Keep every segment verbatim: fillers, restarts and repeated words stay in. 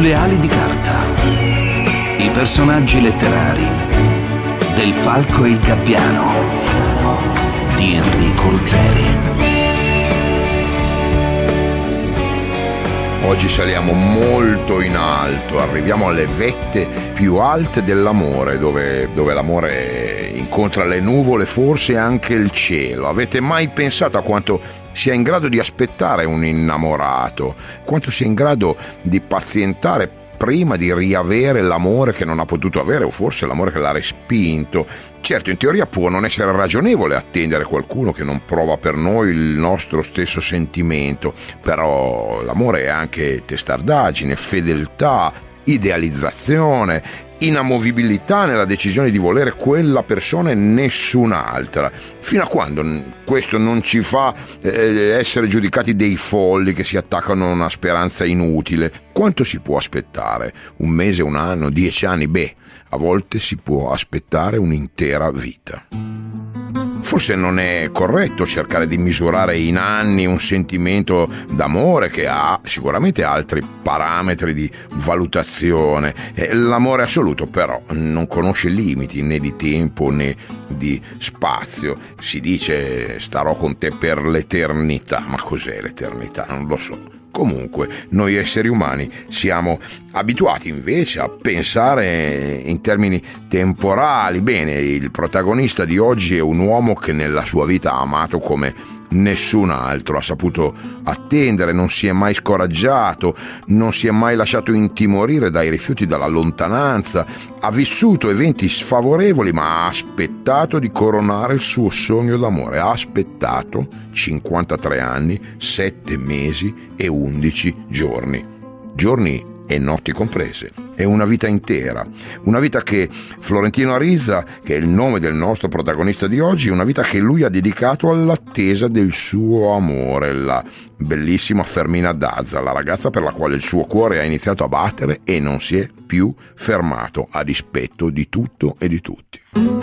Sulle ali di carta. I personaggi letterari del Falco e il Gabbiano di Enrico Ruggeri. Oggi saliamo molto in alto, arriviamo alle vette più alte dell'amore, dove, dove l'amore incontra le nuvole, forse anche il cielo. Avete mai pensato a quanto sia in grado di aspettare un innamorato, quanto sia in grado di pazientare prima di riavere l'amore che non ha potuto avere, o forse l'amore che l'ha respinto? Certo, in teoria può non essere ragionevole attendere qualcuno che non prova per noi il nostro stesso sentimento, però l'amore è anche testardaggine, fedeltà, idealizzazione, inamovibilità nella decisione di volere quella persona e nessun'altra. Fino a quando questo non ci fa eh, essere giudicati dei folli che si attaccano a una speranza inutile? Quanto si può aspettare? Un mese, un anno, dieci anni? Beh, a volte si può aspettare un'intera vita. Forse non è corretto cercare di misurare in anni un sentimento d'amore che ha sicuramente altri parametri di valutazione. L'amore assoluto però non conosce limiti né di tempo né di spazio. Si dice starò con te per l'eternità, ma cos'è l'eternità? Non lo so. Comunque, noi esseri umani siamo abituati invece a pensare in termini temporali. Bene, il protagonista di oggi è un uomo che nella sua vita ha amato come nessun altro, ha saputo attendere, non si è mai scoraggiato, non si è mai lasciato intimorire dai rifiuti, dalla lontananza, ha vissuto eventi sfavorevoli ma ha aspettato di coronare il suo sogno d'amore, ha aspettato cinquantatré anni, sette mesi e undici giorni, giorni e notti comprese. È una vita intera, una vita che Florentino Arisa, che è il nome del nostro protagonista di oggi, una vita che lui ha dedicato all'attesa del suo amore, la bellissima Fermina Daza, la ragazza per la quale il suo cuore ha iniziato a battere e non si è più fermato a dispetto di tutto e di tutti.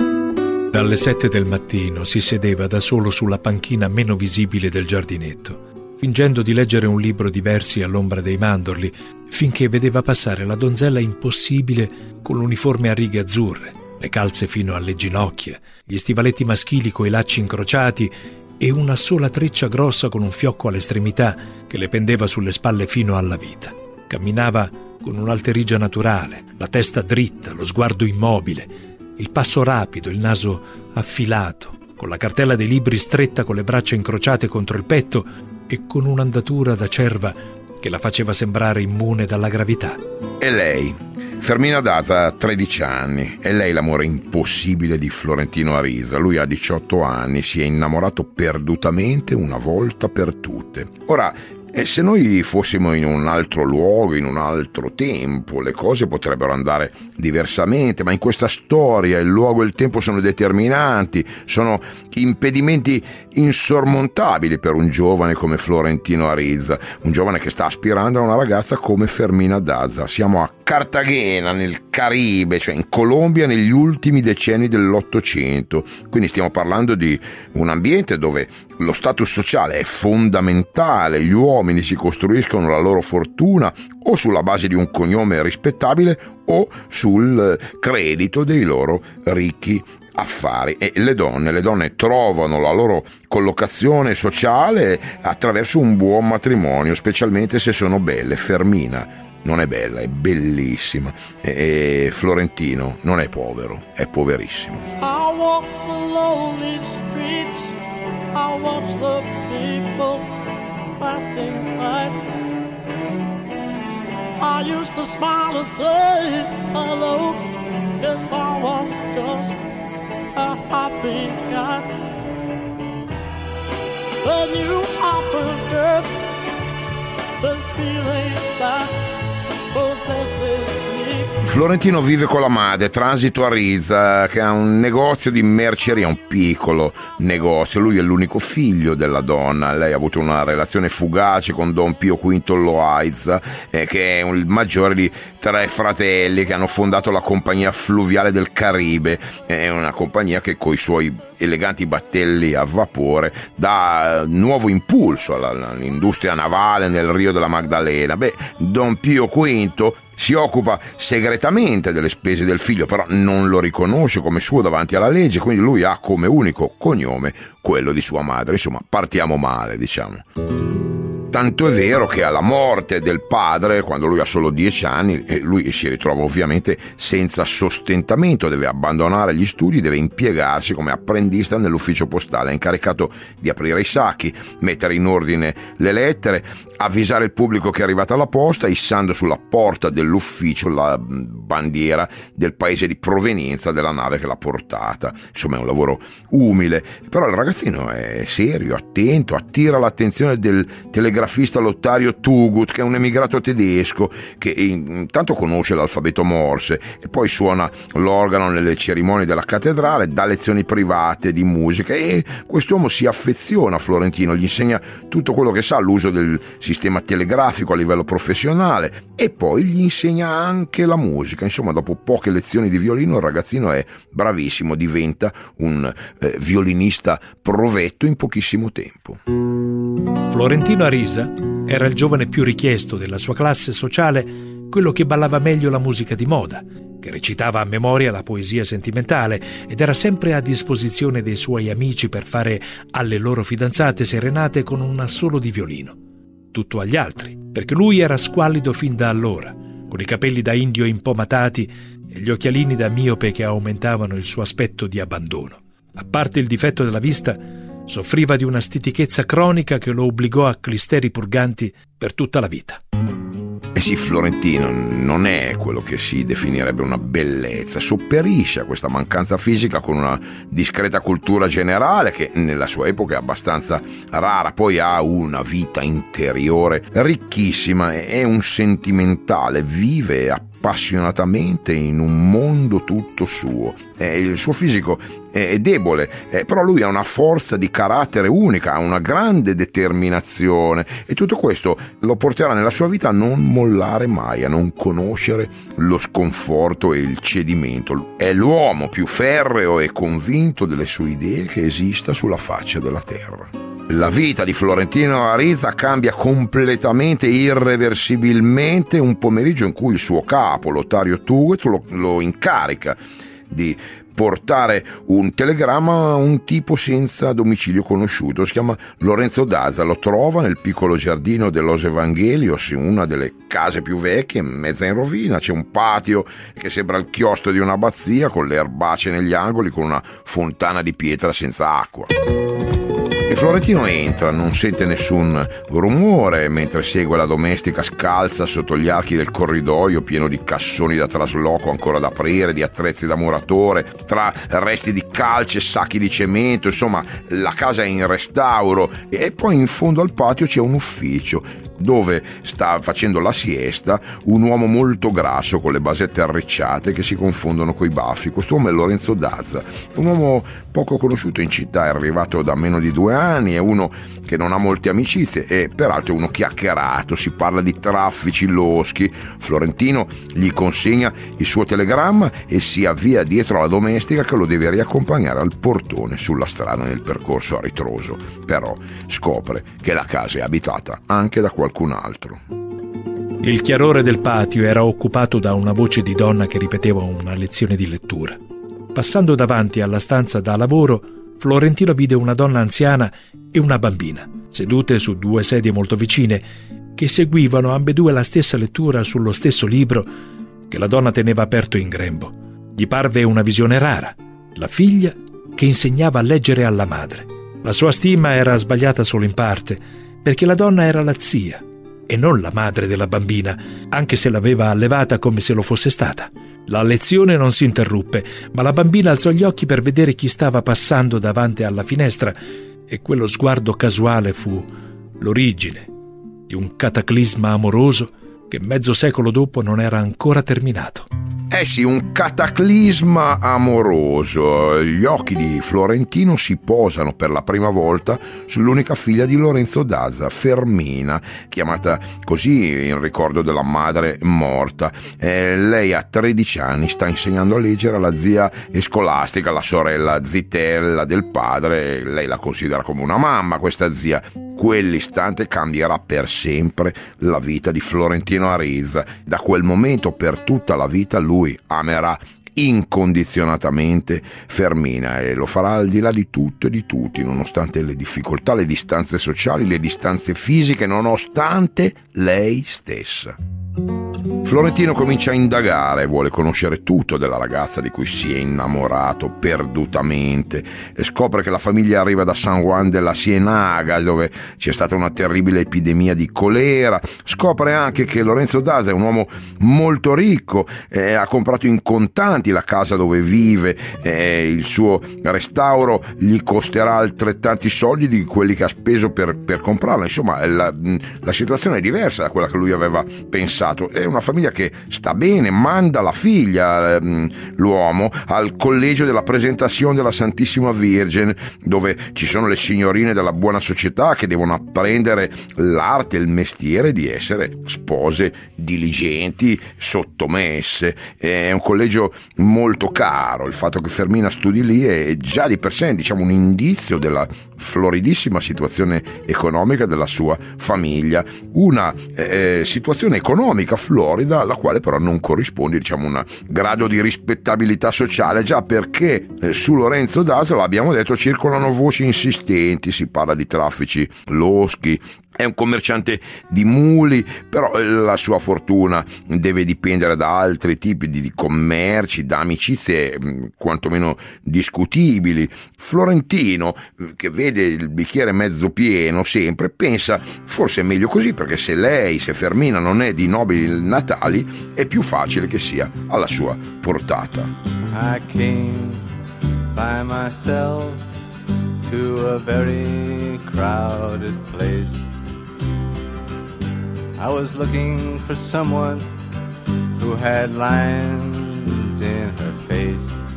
Dalle sette del mattino si sedeva da solo sulla panchina meno visibile del giardinetto, fingendo di leggere un libro di versi all'ombra dei mandorli, finché vedeva passare la donzella impossibile con l'uniforme a righe azzurre, le calze fino alle ginocchia, gli stivaletti maschili coi lacci incrociati e una sola treccia grossa con un fiocco all'estremità che le pendeva sulle spalle fino alla vita. Camminava con un'alterigia naturale, la testa dritta, lo sguardo immobile, il passo rapido, il naso affilato, con la cartella dei libri stretta con le braccia incrociate contro il petto e con un'andatura da cerva che la faceva sembrare immune dalla gravità. E lei, Fermina Daza, ha tredici anni, è lei l'amore impossibile di Florentino Arisa. Lui ha diciotto anni, si è innamorato perdutamente una volta per tutte. Ora, E se noi fossimo in un altro luogo, in un altro tempo, le cose potrebbero andare diversamente, ma in questa storia il luogo e il tempo sono determinanti, sono impedimenti insormontabili per un giovane come Florentino Arisa, un giovane che sta aspirando a una ragazza come Fermina Daza. Siamo a Cartagena, nel Caribe, cioè in Colombia negli ultimi decenni dell'Ottocento, quindi stiamo parlando di un ambiente dove lo status sociale è fondamentale, gli uomini si costruiscono la loro fortuna o sulla base di un cognome rispettabile o sul credito dei loro ricchi affari, e le donne, le donne trovano la loro collocazione sociale attraverso un buon matrimonio, specialmente se sono belle. Fermina non è bella, è bellissima, e Florentino non è povero, è poverissimo. I walk the lonely streets, I watch the people passing by. I used to smile and say hello if I was just a happy guy. Then you happened up, this feeling that possesses me. Florentino vive con la madre, transito a Riza, che ha un negozio di merceria, un piccolo negozio. Lui è l'unico figlio della donna. Lei ha avuto una relazione fugace con Don Pio Quinto Loaiza, eh, che è il maggiore di tre fratelli che hanno fondato la Compagnia Fluviale del Caribe. È una compagnia che coi suoi eleganti battelli a vapore dà nuovo impulso all'industria navale nel Rio della Magdalena. Beh, Don Pio Quinto si occupa segretamente delle spese del figlio, però non lo riconosce come suo davanti alla legge, quindi lui ha come unico cognome quello di sua madre. Insomma, partiamo male, diciamo. Tanto è vero che alla morte del padre, quando lui ha solo dieci anni, lui si ritrova ovviamente senza sostentamento, deve abbandonare gli studi, deve impiegarsi come apprendista nell'ufficio postale, è incaricato di aprire i sacchi, mettere in ordine le lettere, avvisare il pubblico che è arrivata la posta, issando sulla porta dell'ufficio la bandiera del paese di provenienza della nave che l'ha portata. Insomma, è un lavoro umile, però il ragazzino è serio, attento, attira l'attenzione del telegrafista Lottario Tugut, che è un emigrato tedesco che intanto conosce l'alfabeto Morse e poi suona l'organo nelle cerimonie della cattedrale, dà lezioni private di musica, e quest'uomo si affeziona a Florentino, gli insegna tutto quello che sa, l'uso del sistema telegrafico a livello professionale, e poi gli insegna anche la musica. Insomma, dopo poche lezioni di violino il ragazzino è bravissimo, diventa un eh, violinista provetto in pochissimo tempo. Florentino Arisa era il giovane più richiesto della sua classe sociale, quello che ballava meglio la musica di moda, che recitava a memoria la poesia sentimentale ed era sempre a disposizione dei suoi amici per fare alle loro fidanzate serenate con un assolo di violino. Tutto agli altri, perché lui era squallido fin da allora, con i capelli da indio impomatati e gli occhialini da miope che aumentavano il suo aspetto di abbandono. A parte il difetto della vista, soffriva di una stitichezza cronica che lo obbligò a clisteri purganti per tutta la vita. Eh sì, Florentino non è quello che si definirebbe una bellezza, sopperisce a questa mancanza fisica con una discreta cultura generale che nella sua epoca è abbastanza rara, poi ha una vita interiore ricchissima, è un sentimentale, vive appassionatamente in un mondo tutto suo. Eh, il suo fisico è debole, eh, però lui ha una forza di carattere unica, ha una grande determinazione, e tutto questo lo porterà nella sua vita a non mollare mai, a non conoscere lo sconforto e il cedimento. È l'uomo più ferreo e convinto delle sue idee che esista sulla faccia della terra. La vita di Florentino Arisa cambia completamente, irreversibilmente, un pomeriggio in cui il suo capo, Lottario Tugut, lo, lo incarica di portare un telegramma a un tipo senza domicilio conosciuto. Si chiama Lorenzo Daza, lo trova nel piccolo giardino de Los Evangelios, in una delle case più vecchie, mezza in rovina. C'è un patio che sembra il chiostro di un'abbazia, con le erbacee negli angoli, con una fontana di pietra senza acqua. E Florentino entra, non sente nessun rumore mentre segue la domestica scalza sotto gli archi del corridoio pieno di cassoni da trasloco ancora da aprire, di attrezzi da muratore, tra resti di calce e sacchi di cemento. Insomma, la casa è in restauro, e poi in fondo al patio c'è un ufficio dove sta facendo la siesta un uomo molto grasso con le basette arricciate che si confondono coi baffi. Quest'uomo è Lorenzo Daza, un uomo poco conosciuto in città, è arrivato da meno di due anni, è uno che non ha molte amicizie e peraltro è uno chiacchierato, si parla di traffici loschi. Florentino gli consegna il suo telegramma e si avvia dietro alla domestica che lo deve riaccompagnare al portone sulla strada nel percorso a ritroso. Però scopre che la casa è abitata anche da qualcun altro. Il chiarore del patio era occupato da una voce di donna che ripeteva una lezione di lettura. Passando davanti alla stanza da lavoro, Florentino vide una donna anziana e una bambina, sedute su due sedie molto vicine, che seguivano ambedue la stessa lettura sullo stesso libro che la donna teneva aperto in grembo. Gli parve una visione rara, la figlia che insegnava a leggere alla madre. La sua stima era sbagliata solo in parte, perché la donna era la zia e non la madre della bambina, anche se l'aveva allevata come se lo fosse stata. La lezione non si interruppe, ma la bambina alzò gli occhi per vedere chi stava passando davanti alla finestra, e quello sguardo casuale fu l'origine di un cataclisma amoroso che mezzo secolo dopo non era ancora terminato. Eh sì, un cataclisma amoroso. Gli occhi di Florentino si posano per la prima volta sull'unica figlia di Lorenzo Daza, Fermina, chiamata così in ricordo della madre morta. Eh, lei ha tredici anni, sta insegnando a leggere alla zia Scolastica, la sorella zitella del padre. Lei la considera come una mamma, questa zia. Quell'istante cambierà per sempre la vita di Florentino Ariza. Da quel momento per tutta la vita lui amerà incondizionatamente Fermina e lo farà al di là di tutto e di tutti, nonostante le difficoltà, le distanze sociali, le distanze fisiche, nonostante lei stessa. Florentino comincia a indagare, vuole conoscere tutto della ragazza di cui si è innamorato perdutamente e scopre che la famiglia arriva da San Juan de la Cienaga, dove c'è stata una terribile epidemia di colera. Scopre anche che Lorenzo Daza è un uomo molto ricco, eh, ha comprato in contanti la casa dove vive, eh, il suo restauro gli costerà altrettanti soldi di quelli che ha speso per, per comprarla. Insomma, la, la situazione è diversa da quella che lui aveva pensato. È una famiglia che sta bene, manda la figlia, ehm, l'uomo, al collegio della Presentazione della Santissima Vergine, dove ci sono le signorine della buona società che devono apprendere l'arte e il mestiere di essere spose diligenti, sottomesse. È un collegio molto caro. Il fatto che Fermina studi lì è già di per sé, diciamo, un indizio della floridissima situazione economica della sua famiglia, una eh, situazione economica florida alla quale però non corrisponde, diciamo, un grado di rispettabilità sociale, già perché eh, su Lorenzo Daza, l'abbiamo detto, circolano voci insistenti, si parla di traffici loschi. È un commerciante di muli, però la sua fortuna deve dipendere da altri tipi di commerci, da amicizie quantomeno discutibili. Florentino, che vede il bicchiere mezzo pieno sempre, pensa forse è meglio così, perché se lei, se Fermina non è di nobili natali, è più facile che sia alla sua portata. I came by myself to a very crowded place. I was looking for someone who had lines in her face.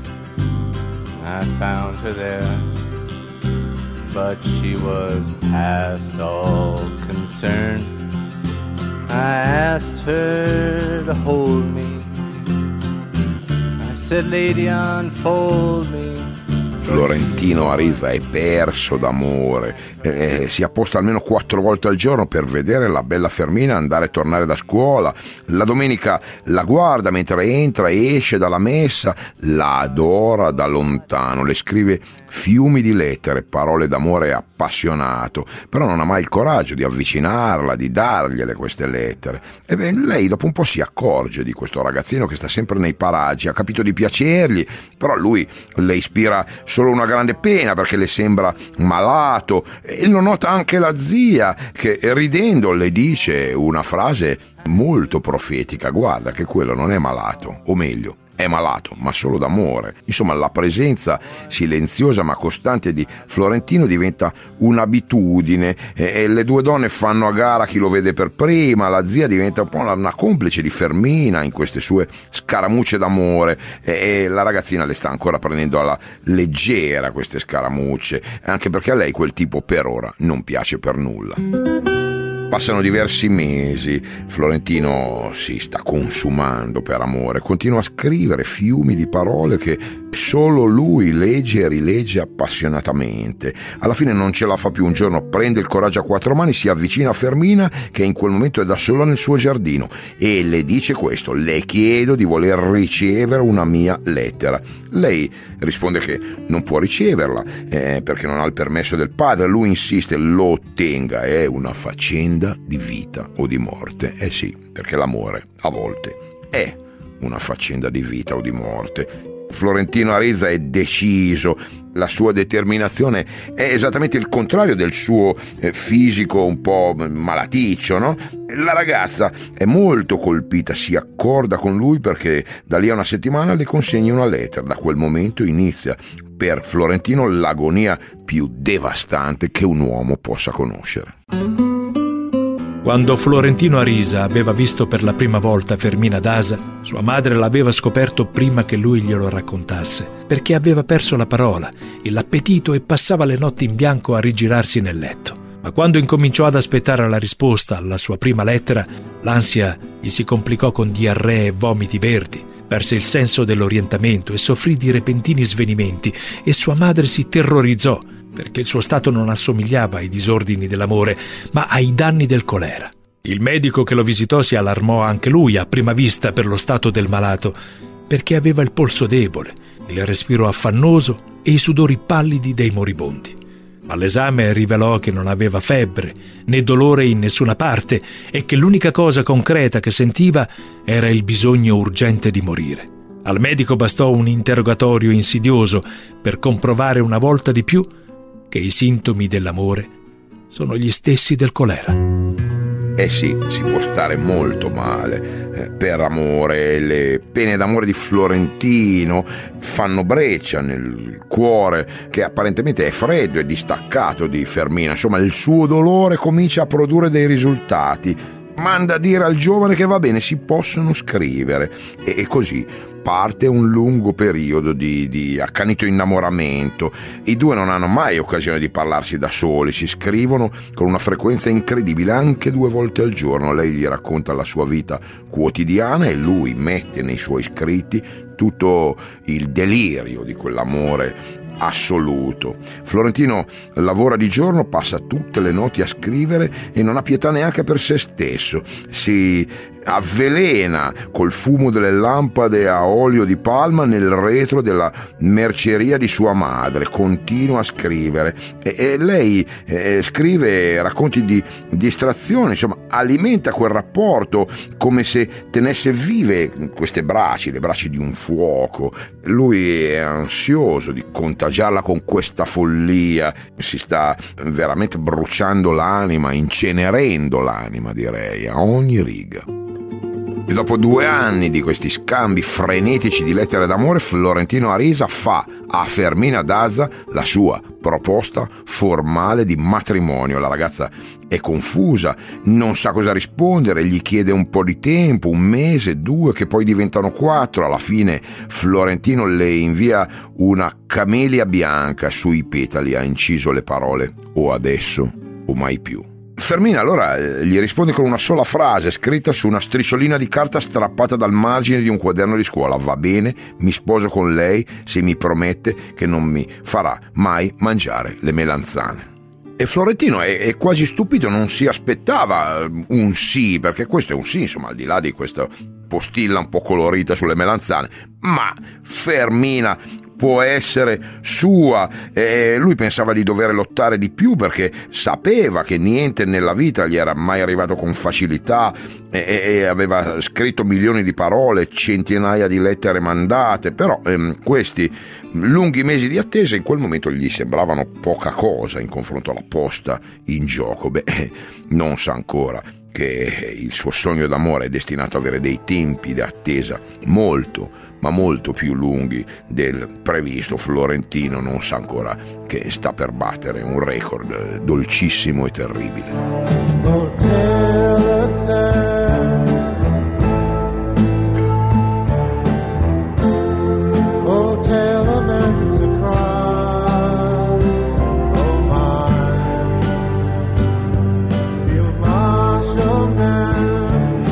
I found her there, but she was past all concern. I asked her to hold me. I said, lady, unfold me. Florentino Ariza è perso d'amore, eh, si apposta almeno quattro volte al giorno per vedere la bella Fermina andare e tornare da scuola. La domenica la guarda mentre entra e esce dalla messa, la adora da lontano, le scrive fiumi di lettere, parole d'amore appassionato, però non ha mai il coraggio di avvicinarla, di dargliele queste lettere. E beh, lei dopo un po' si accorge di questo ragazzino che sta sempre nei paraggi, ha capito di piacergli, però lui le ispira solo una grande pena perché le sembra malato, e lo nota anche la zia che ridendo le dice una frase molto profetica: guarda che quello non è malato, o meglio è malato, ma solo d'amore. Insomma, la presenza silenziosa ma costante di Florentino diventa un'abitudine e, e le due donne fanno a gara chi lo vede per prima. La zia diventa un po' una complice di Fermina in queste sue scaramucce d'amore e, e la ragazzina le sta ancora prendendo alla leggera queste scaramucce, anche perché a lei quel tipo per ora non piace per nulla. Passano diversi mesi, Florentino si sta consumando per amore, continua a scrivere fiumi di parole che solo lui legge e rilegge appassionatamente. Alla fine non ce la fa più, un giorno prende il coraggio a quattro mani, si avvicina a Fermina che in quel momento è da sola nel suo giardino e le dice questo: le chiedo di voler ricevere una mia lettera. Lei risponde che non può riceverla eh, perché non ha il permesso del padre. Lui insiste, lo ottenga, è una faccenda di vita o di morte. Eh sì, perché l'amore a volte è una faccenda di vita o di morte. Florentino Ariza è deciso, la sua determinazione è esattamente il contrario del suo fisico un po' malaticcio, no? La ragazza è molto colpita, si accorda con lui perché da lì a una settimana le consegna una lettera. Da quel momento inizia per Florentino l'agonia più devastante che un uomo possa conoscere. Quando Florentino Ariza aveva visto per la prima volta Fermina Daza, sua madre l'aveva scoperto prima che lui glielo raccontasse, perché aveva perso la parola e l'appetito e passava le notti in bianco a rigirarsi nel letto. Ma quando incominciò ad aspettare la risposta alla sua prima lettera, l'ansia gli si complicò con diarree e vomiti verdi. Perse il senso dell'orientamento e soffrì di repentini svenimenti e sua madre si terrorizzò. perché il suo stato non assomigliava ai disordini dell'amore, ma ai danni del colera. Il medico che lo visitò si allarmò anche lui a prima vista per lo stato del malato, perché aveva il polso debole, il respiro affannoso e i sudori pallidi dei moribondi. All'esame rivelò che non aveva febbre né dolore in nessuna parte e che l'unica cosa concreta che sentiva era il bisogno urgente di morire. Al medico bastò un interrogatorio insidioso per comprovare una volta di più che i sintomi dell'amore sono gli stessi del colera. Eh sì, si può stare molto male eh, per amore. Le pene d'amore di Florentino fanno breccia nel cuore, che apparentemente è freddo e distaccato di Fermina. Insomma, il suo dolore comincia a produrre dei risultati. Manda a dire al giovane che va bene, si possono scrivere, e, e così parte un lungo periodo di, di accanito innamoramento. I due non hanno mai occasione di parlarsi da soli, si scrivono con una frequenza incredibile, anche due volte al giorno. Lei gli racconta la sua vita quotidiana e lui mette nei suoi scritti tutto il delirio di quell'amore assoluto. Florentino lavora di giorno, passa tutte le notti a scrivere e non ha pietà neanche per se stesso. Si avvelena col fumo delle lampade a olio di palma nel retro della merceria di sua madre. Continua a scrivere e, e lei eh, scrive racconti di distrazione, insomma alimenta quel rapporto come se tenesse vive queste braci, le braci di un fuoco. Lui è ansioso di contagiarla con questa follia, si sta veramente bruciando l'anima, incenerendo l'anima, direi, a ogni riga. E dopo due anni di questi scambi frenetici di lettere d'amore, Florentino Arisa fa a Fermina Daza la sua proposta formale di matrimonio. La ragazza è confusa, non sa cosa rispondere, gli chiede un po' di tempo, un mese, due, che poi diventano quattro. Alla fine Florentino le invia una camelia bianca, sui petali ha inciso le parole: o adesso o mai più. Fermina allora gli risponde con una sola frase scritta su una strisciolina di carta strappata dal margine di un quaderno di scuola: va bene, mi sposo con lei se mi promette che non mi farà mai mangiare le melanzane. E Florentino è, è quasi stupito, non si aspettava un sì, perché questo è un sì, insomma, al di là di questa postilla un po' colorita sulle melanzane, ma Fermina può essere sua. E lui pensava di dover lottare di più, perché sapeva che niente nella vita gli era mai arrivato con facilità, e, e aveva scritto milioni di parole, centinaia di lettere mandate, però ehm, questi lunghi mesi di attesa in quel momento gli sembravano poca cosa in confronto alla posta in gioco. Beh, non sa ancora che il suo sogno d'amore è destinato ad avere dei tempi di attesa molto, ma molto più lunghi del previsto. Florentino non sa ancora che sta per battere un record dolcissimo e terribile. Oh, tell the sad. Oh, tell the men to cry. Oh, my Field Marshal man,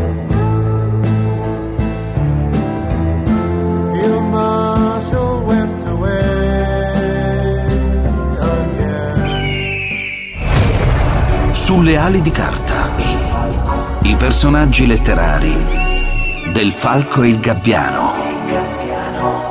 Field Marshal went away again. Sulle ali di carta. Il falco. I personaggi letterari del Falco e il Gabbiano. Il Gabbiano.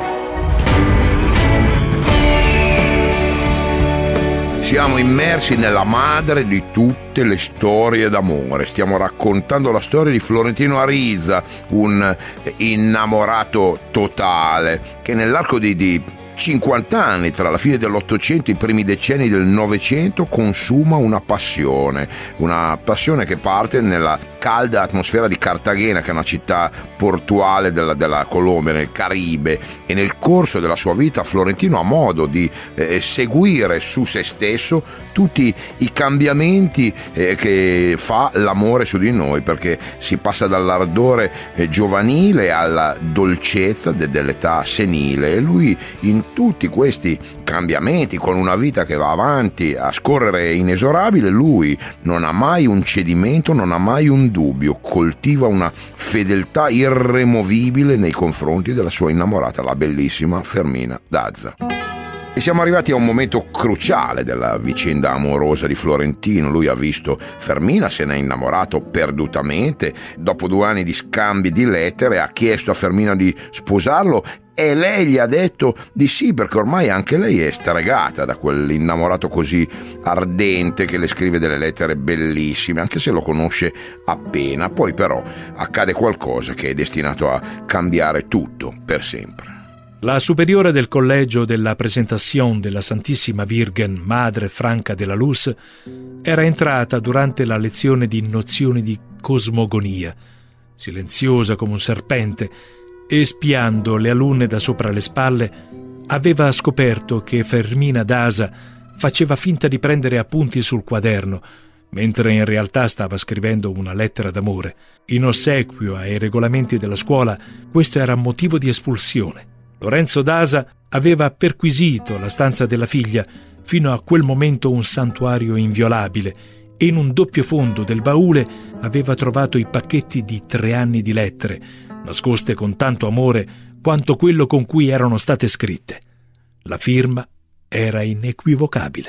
Siamo immersi nella madre di tutte le storie d'amore. Stiamo raccontando la storia di Florentino Arisa, un innamorato totale che nell'arco di, di cinquanta anni, tra la fine dell'Ottocento e i primi decenni del Novecento, consuma una passione, una passione che parte nella calda atmosfera di Cartagena, che è una città portuale della, della Colombia, nel Caribe, e nel corso della sua vita Florentino ha modo di eh, seguire su se stesso tutti i cambiamenti eh, che fa l'amore su di noi, perché si passa dall'ardore eh, giovanile alla dolcezza de- dell'età senile, e lui in tutti questi cambiamenti, con una vita che va avanti a scorrere inesorabile, lui non ha mai un cedimento, non ha mai un dubbio, coltiva una fedeltà irremovibile nei confronti della sua innamorata, la bellissima Fermina Daza. E siamo arrivati a un momento cruciale della vicenda amorosa di Florentino. Lui ha visto Fermina, se ne è innamorato perdutamente. Dopo due anni di scambi di lettere ha chiesto a Fermina di sposarlo e lei gli ha detto di sì, perché ormai anche lei è stregata da quell'innamorato così ardente che le scrive delle lettere bellissime, anche se lo conosce appena. Poi però accade qualcosa che è destinato a cambiare tutto per sempre. La superiore del collegio della Presentación della Santissima Virgen, Madre Franca de la Luz, era entrata durante la lezione di nozioni di cosmogonia, silenziosa come un serpente, e spiando le alunne da sopra le spalle, aveva scoperto che Fermina Daza faceva finta di prendere appunti sul quaderno, mentre in realtà stava scrivendo una lettera d'amore. In ossequio ai regolamenti della scuola, questo era motivo di espulsione. Lorenzo Daza aveva perquisito la stanza della figlia, fino a quel momento un santuario inviolabile, e in un doppio fondo del baule aveva trovato i pacchetti di tre anni di lettere, nascoste con tanto amore quanto quello con cui erano state scritte. La firma era inequivocabile.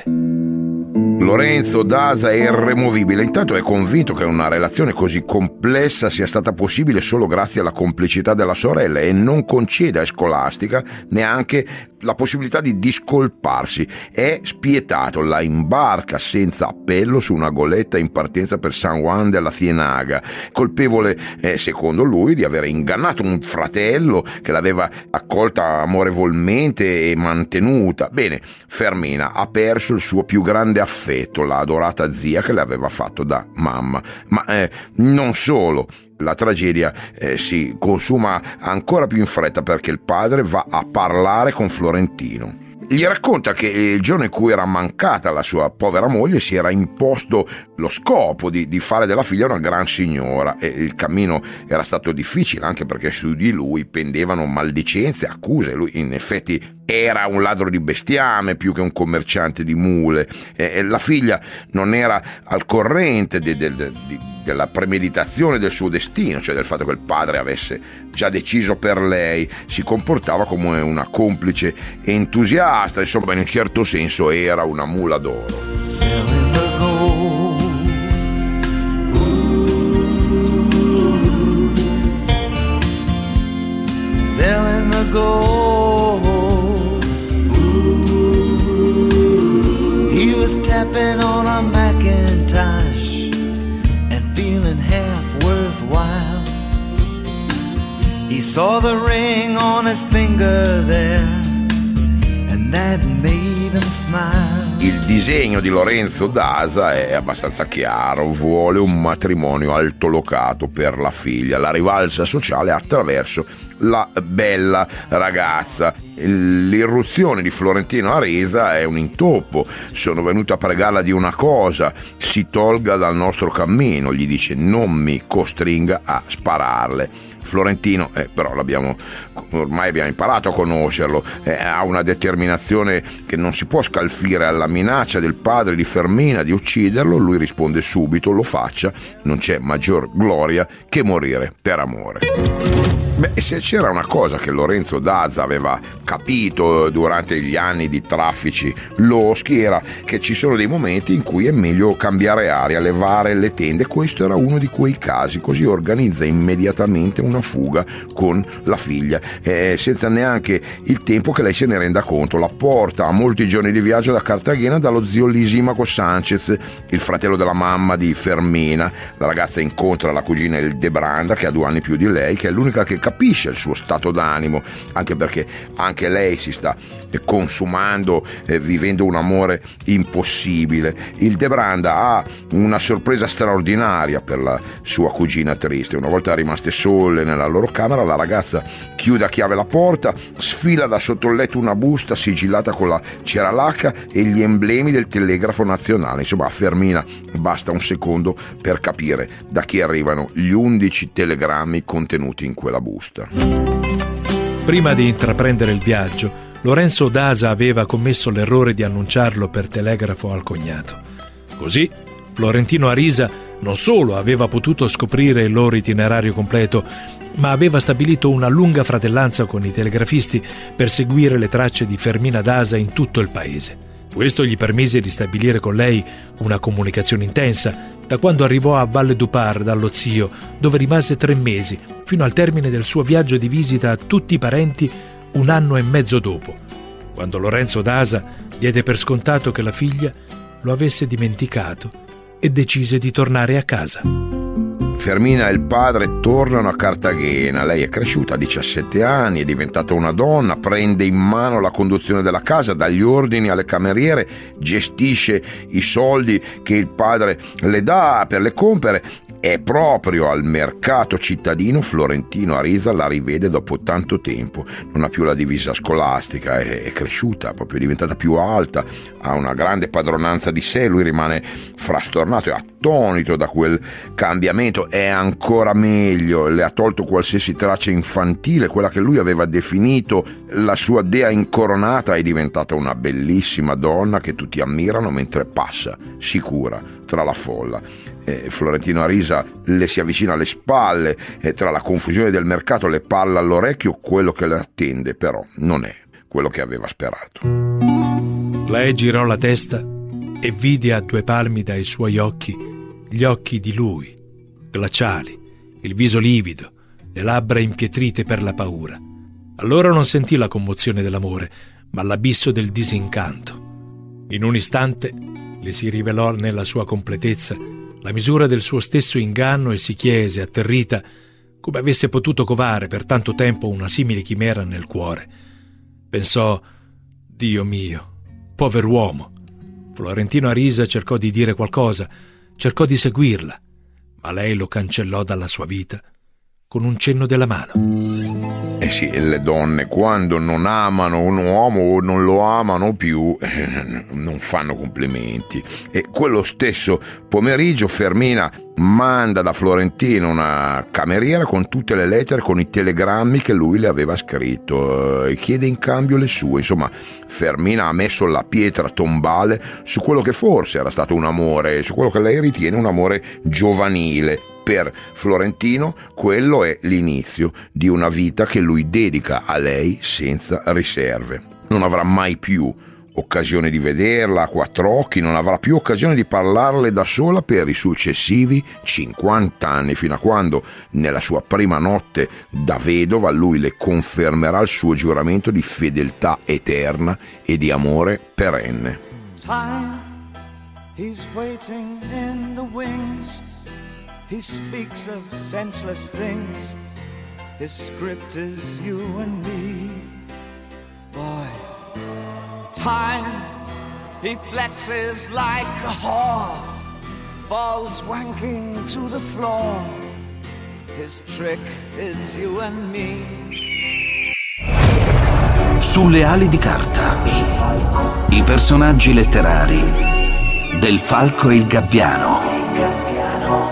Lorenzo Daza è irremovibile. Intanto è convinto che una relazione così complessa sia stata possibile solo grazie alla complicità della sorella e non concede a Scolastica neanche la possibilità di discolparsi. È spietato, la imbarca senza appello su una goletta in partenza per San Juan della Cienaga, colpevole, eh, secondo lui, di aver ingannato un fratello che l'aveva accolta amorevolmente e mantenuta. Bene, Fermina ha perso il suo più grande affetto, la adorata zia che le aveva fatto da mamma. Ma eh, non solo. La tragedia eh, si consuma ancora più in fretta perché il padre va a parlare con Florentino. Gli racconta che il giorno in cui era mancata la sua povera moglie si era imposto lo scopo di, di fare della figlia una gran signora, e il cammino era stato difficile anche perché su di lui pendevano maldicenze, accuse. Lui in effetti era un ladro di bestiame più che un commerciante di mule, e la figlia non era al corrente de, de, de, de, della premeditazione del suo destino, cioè del fatto che il padre avesse già deciso per lei. Si comportava come una complice entusiasta, insomma in un certo senso era una mula d'oro. Selling the gold. Ooh. Selling the gold. Ooh. He was tapping on a Macintosh and feeling half worthwhile. He saw the ring on his finger there, and that made him smile. Il disegno di Lorenzo Daza è abbastanza chiaro: vuole un matrimonio altolocato per la figlia, la rivalsa sociale attraverso la bella ragazza. L'irruzione di Florentino Arisa è un intoppo. Sono venuto a pregarla di una cosa: si tolga dal nostro cammino, gli dice, non mi costringa a spararle. Florentino, eh, però l'abbiamo ormai abbiamo imparato a conoscerlo, eh, ha una determinazione che non si può scalfire alla minaccia del padre di Fermina di ucciderlo. Lui risponde subito: lo faccia, non c'è maggior gloria che morire per amore. Beh, se c'era una cosa che Lorenzo Daza aveva capito durante gli anni di traffici loschi era che ci sono dei momenti in cui è meglio cambiare aria, levare le tende. Questo era uno di quei casi, così organizza immediatamente una fuga con la figlia, eh, senza neanche il tempo che lei se ne renda conto. La porta a molti giorni di viaggio da Cartagena dallo zio Lisimaco Sanchez, il fratello della mamma di Fermina. La ragazza incontra la cugina Hildebranda, che ha due anni più di lei, che è l'unica che capisce il suo stato d'animo, anche perché anche lei si sta consumando, eh, vivendo un amore impossibile. Hildebranda ha una sorpresa straordinaria per la sua cugina triste. Una volta rimaste sole nella loro camera, la ragazza chiude a chiave la porta, sfila da sotto il letto una busta sigillata con la cera lacca e gli emblemi del telegrafo nazionale. Insomma, a Fermina basta un secondo per capire da chi arrivano gli undici telegrammi contenuti in quella busta. Prima di intraprendere il viaggio, Lorenzo Daza aveva commesso l'errore di annunciarlo per telegrafo al cognato. Così Florentino Arisa Non solo aveva potuto scoprire il loro itinerario completo, ma aveva stabilito una lunga fratellanza con i telegrafisti per seguire le tracce di Fermina Dasa in tutto il paese. Questo gli permise di stabilire con lei una comunicazione intensa, da quando arrivò a Valle Dupar dallo zio, dove rimase tre mesi, fino al termine del suo viaggio di visita a tutti i parenti un anno e mezzo dopo, quando Lorenzo Dasa diede per scontato che la figlia lo avesse dimenticato e decise di tornare a casa. Fermina e il padre tornano a Cartagena. Lei è cresciuta a diciassette anni, è diventata una donna, prende in mano la conduzione della casa, dà gli ordini alle cameriere, gestisce i soldi che il padre le dà per le compere. È proprio al mercato cittadino Florentino Arisa la rivede dopo tanto tempo. Non ha più la divisa scolastica, è, è cresciuta, proprio è diventata più alta, ha una grande padronanza di sé. Lui rimane frastornato e attonito da quel cambiamento. È ancora meglio, le ha tolto qualsiasi traccia infantile, quella che lui aveva definito la sua dea incoronata. È diventata una bellissima donna che tutti ammirano mentre passa, sicura, tra la folla. Eh, Florentino Arisa le si avvicina alle spalle e tra la confusione del mercato le parla all'orecchio. Quello che le attende però non è quello che aveva sperato. Lei girò la testa e vide a due palmi dai suoi occhi gli occhi di lui, glaciali, il viso livido, le labbra impietrite per la paura. Allora non sentì la commozione dell'amore, ma l'abisso del disincanto. In un istante le si rivelò nella sua completezza la misura del suo stesso inganno e si chiese, atterrita, come avesse potuto covare per tanto tempo una simile chimera nel cuore. Pensò: Dio mio, pover'uomo. Florentino Arisa cercò di dire qualcosa, cercò di seguirla, ma lei lo cancellò dalla sua vita con un cenno della mano. Eh sì, le donne quando non amano un uomo o non lo amano più eh, non fanno complimenti. E quello stesso pomeriggio Fermina manda da Florentino una cameriera con tutte le lettere, con i telegrammi che lui le aveva scritto, e chiede in cambio le sue. Insomma, Fermina ha messo la pietra tombale su quello che forse era stato un amore, su quello che lei ritiene un amore giovanile. Per Florentino quello è l'inizio di una vita che lui dedica a lei senza riserve. Non avrà mai più occasione di vederla a quattro occhi, non avrà più occasione di parlarle da sola per i successivi cinquanta anni, fino a quando nella sua prima notte da vedova lui le confermerà il suo giuramento di fedeltà eterna e di amore perenne. Time, he's waiting in the wings. He speaks of senseless things. His script is you and me. Boy, time, he flexes like a whore, falls wanking to the floor. His trick is you and me. Sulle ali di carta. Il falco. I personaggi letterari del Falco e il Gabbiano. Il Gabbiano.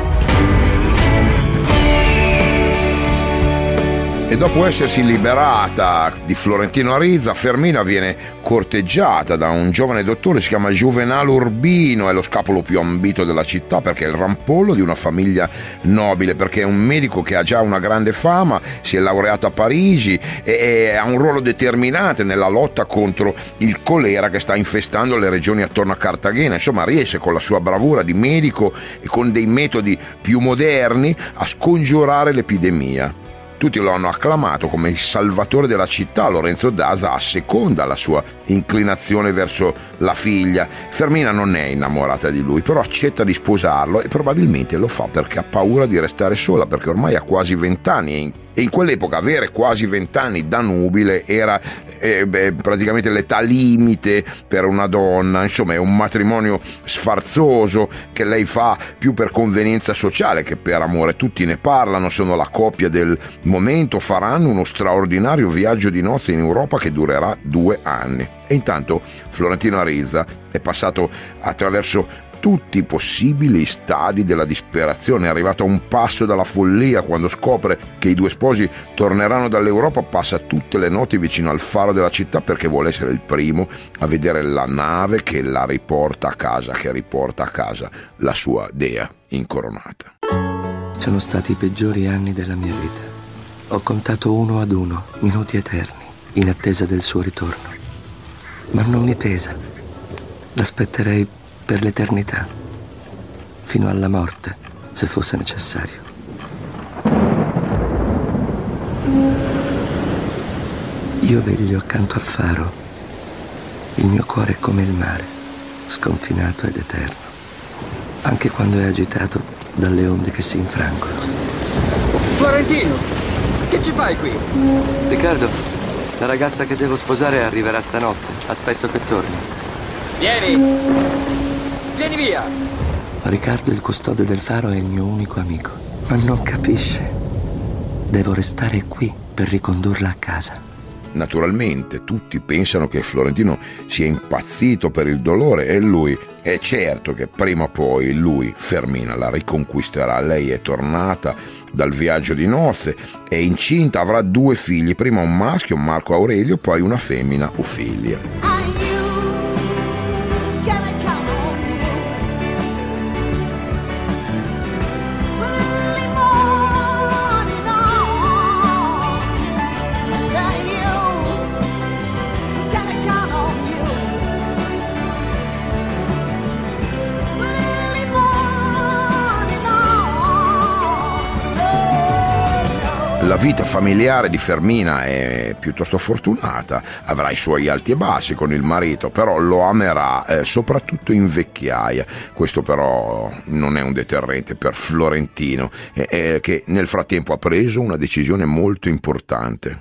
E dopo essersi liberata di Florentino Arisa, Fermina viene corteggiata da un giovane dottore, si chiama Juvenal Urbino, è lo scapolo più ambito della città perché è il rampollo di una famiglia nobile, perché è un medico che ha già una grande fama, si è laureato a Parigi e, e ha un ruolo determinante nella lotta contro il colera che sta infestando le regioni attorno a Cartagena. Insomma, riesce con la sua bravura di medico e con dei metodi più moderni a scongiurare l'epidemia. Tutti lo hanno acclamato come il salvatore della città. Lorenzo Dasa asseconda la sua inclinazione verso la figlia. Fermina non è innamorata di lui, però accetta di sposarlo e probabilmente lo fa perché ha paura di restare sola, perché ormai ha quasi vent'anni e in, e in quell'epoca avere quasi vent'anni da nubile era eh, beh, praticamente l'età limite per una donna. Insomma, è un matrimonio sfarzoso che lei fa più per convenienza sociale che per amore. Tutti ne parlano, sono la coppia del momento, faranno uno straordinario viaggio di nozze in Europa che durerà due anni. E intanto Florentino Arisa è passato attraverso tutti i possibili stadi della disperazione. È arrivato a un passo dalla follia. Quando scopre che i due sposi torneranno dall'Europa, passa tutte le notti vicino al faro della città perché vuole essere il primo a vedere la nave che la riporta a casa, che riporta a casa la sua dea incoronata. Sono stati i peggiori anni della mia vita. Ho contato uno ad uno, minuti eterni, in attesa del suo ritorno. Ma non mi pesa. L'aspetterei per l'eternità, fino alla morte, se fosse necessario. Io veglio accanto al faro. Il mio cuore è come il mare, sconfinato ed eterno, anche quando è agitato dalle onde che si infrangono. Florentino, che ci fai qui? Riccardo, la ragazza che devo sposare arriverà stanotte. Aspetto che torni. Vieni! Vieni via! Riccardo, il custode del faro, è il mio unico amico, ma non capisce. Devo restare qui per ricondurla a casa. Naturalmente tutti pensano che Florentino sia impazzito per il dolore, e lui è certo che prima o poi lui, Fermina, la riconquisterà. Lei è tornata dal viaggio di nozze, è incinta, avrà due figli, prima un maschio, Marco Aurelio, poi una femmina, Ofelia. La vita familiare di Fermina è piuttosto fortunata, avrà i suoi alti e bassi con il marito, però lo amerà eh, soprattutto in vecchiaia. Questo però non è un deterrente per Florentino, eh, eh, che nel frattempo ha preso una decisione molto importante.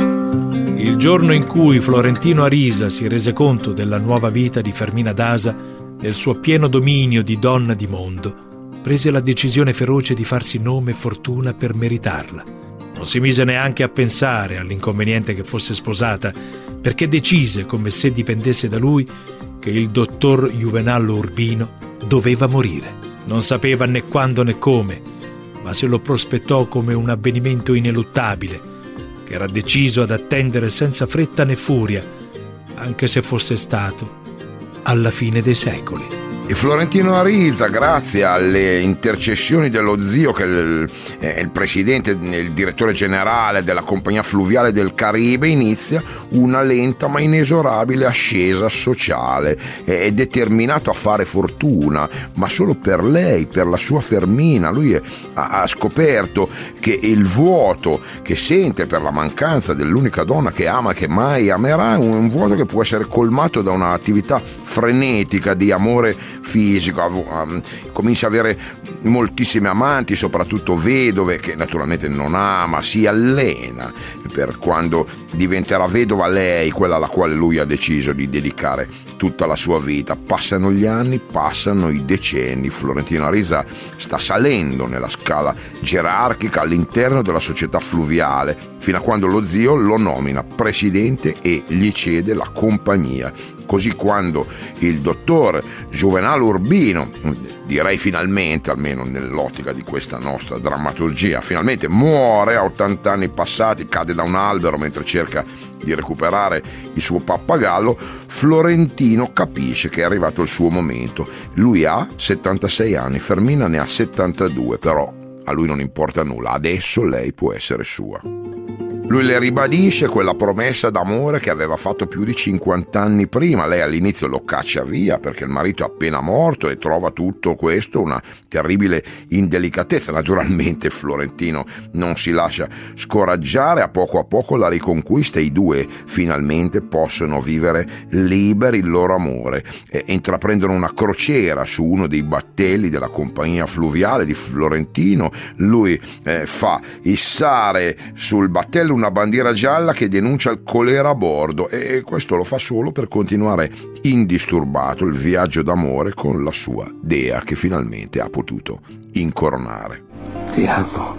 Il giorno in cui Florentino Arisa si rese conto della nuova vita di Fermina Dasa, del suo pieno dominio di donna di mondo, prese la decisione feroce di farsi nome e fortuna per meritarla. Non si mise neanche a pensare all'inconveniente che fosse sposata, perché decise, come se dipendesse da lui, che il dottor Juvenallo Urbino doveva morire. Non sapeva né quando né come, ma se lo prospettò come un avvenimento ineluttabile, che era deciso ad attendere senza fretta né furia, anche se fosse stato alla fine dei secoli. E Florentino Arisa, grazie alle intercessioni dello zio, che è il, è il presidente, il direttore generale della Compagnia Fluviale del Caribe, inizia una lenta ma inesorabile ascesa sociale. È determinato a fare fortuna, ma solo per lei, per la sua Fermina. Lui è, ha, ha scoperto che il vuoto che sente per la mancanza dell'unica donna che ama, che mai amerà, è un, un vuoto che può essere colmato da un'attività frenetica di amore fisico. Um, comincia ad avere moltissime amanti, soprattutto vedove, che naturalmente non ama, si allena per quando diventerà vedova lei, quella alla quale lui ha deciso di dedicare tutta la sua vita. Passano gli anni, passano i decenni, Florentino Arisa sta salendo nella scala gerarchica all'interno della società fluviale, fino a quando lo zio lo nomina presidente e gli cede la compagnia. Così quando il dottor Juvenallo Urbino, direi finalmente, almeno nell'ottica di questa nostra drammaturgia, finalmente muore a ottanta anni passati, cade da un albero mentre cerca di recuperare il suo pappagallo, Florentino capisce che è arrivato il suo momento. Lui ha settantasei anni, Fermina ne ha settantadue, però a lui non importa nulla, adesso lei può essere sua. Lui le ribadisce quella promessa d'amore che aveva fatto più di cinquanta anni prima. Lei all'inizio lo caccia via perché il marito è appena morto e trova tutto questo una terribile indelicatezza. Naturalmente Florentino non si lascia scoraggiare, a poco a poco la riconquista e i due finalmente possono vivere liberi il loro amore. E intraprendono una crociera su uno dei battelli della compagnia fluviale di Florentino. Lui eh, fa issare sul battello una bandiera gialla che denuncia il colera a bordo, e questo lo fa solo per continuare indisturbato il viaggio d'amore con la sua dea che finalmente ha potuto incoronare. Ti amo,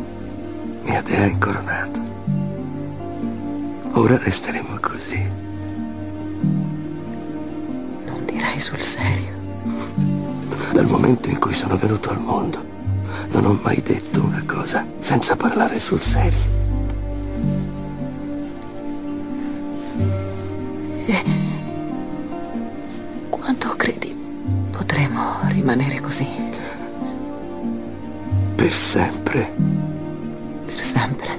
mia dea incoronata. Ora resteremo così. Non dirai sul serio? Dal momento in cui sono venuto al mondo, non ho mai detto una cosa senza parlare sul serio. E quanto credi potremo rimanere così? Per sempre. Per sempre.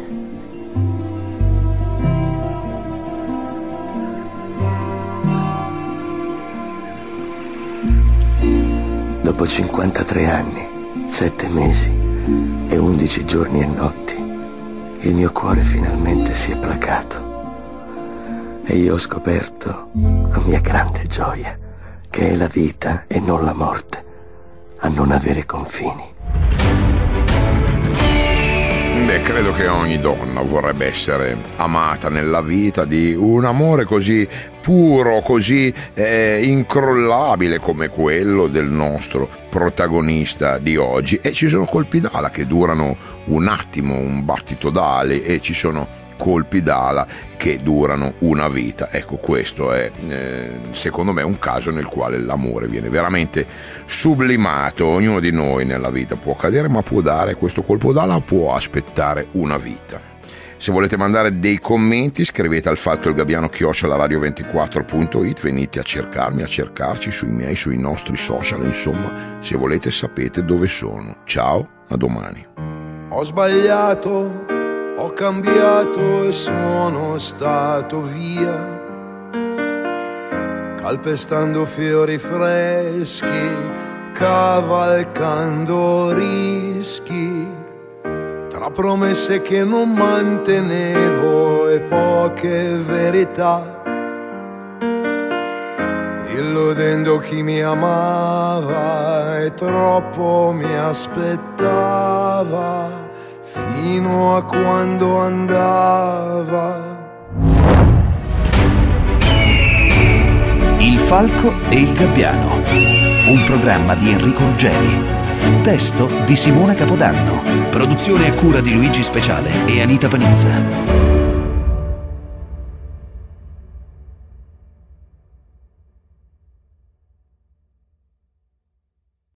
Dopo cinquantatré anni, sette mesi e undici giorni e notti, il mio cuore finalmente si è placato e io ho scoperto, con mia grande gioia, che è la vita e non la morte a non avere confini. Beh, credo che ogni donna vorrebbe essere amata nella vita di un amore così puro, così eh, incrollabile come quello del nostro protagonista di oggi. E ci sono colpi d'ala che durano un attimo, un battito d'ali, e ci sono colpi d'ala che durano una vita. Ecco, questo è eh, secondo me un caso nel quale l'amore viene veramente sublimato. Ognuno di noi nella vita può cadere, ma può dare questo colpo d'ala, può aspettare una vita. Se volete mandare dei commenti, scrivete al Falco il Gabbiano chiocciola radio ventiquattro punto it, venite a cercarmi, a cercarci sui miei, sui nostri social, insomma, se volete sapete dove sono. Ciao, a domani. Ho sbagliato, ho cambiato e sono stato via, calpestando fiori freschi, cavalcando rischi, tra promesse che non mantenevo e poche verità, illudendo chi mi amava e troppo mi aspettava, fino a quando andava. Il Falco e il Gabbiano, un programma di Enrico Ruggeri, testo di Simona Capodanno, produzione a cura di Luigi Speciale e Anita Panizza.